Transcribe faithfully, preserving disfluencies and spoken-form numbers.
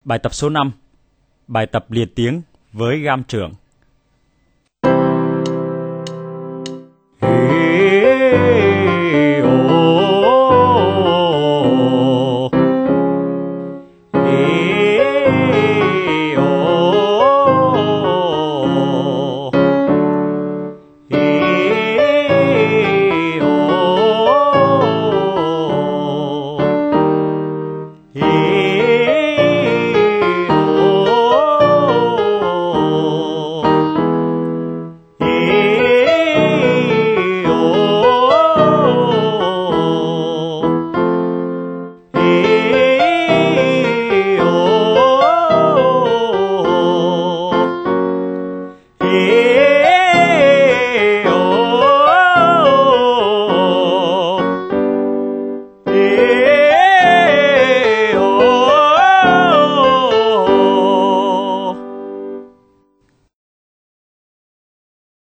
Bài tập số năm. Bài tập liền tiếng với gam trưởng.